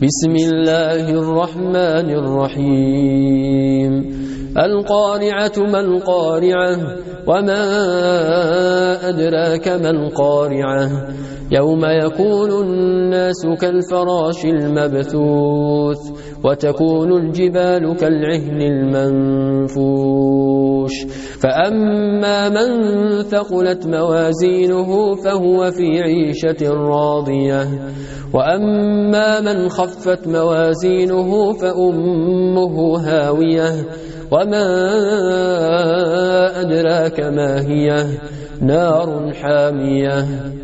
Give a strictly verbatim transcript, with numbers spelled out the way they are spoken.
بسم الله الرحمن الرحيم القارعة ما القارعة وما أدراك ما القارعة يوم يكون الناس كالفراش المبثوث وتكون الجبال كالعهن المنفوش فأما من ثقلت موازينه فهو في عيشة راضية وأما من خفت موازينه فأمه هاوية وما أدراك ما هي نار حامية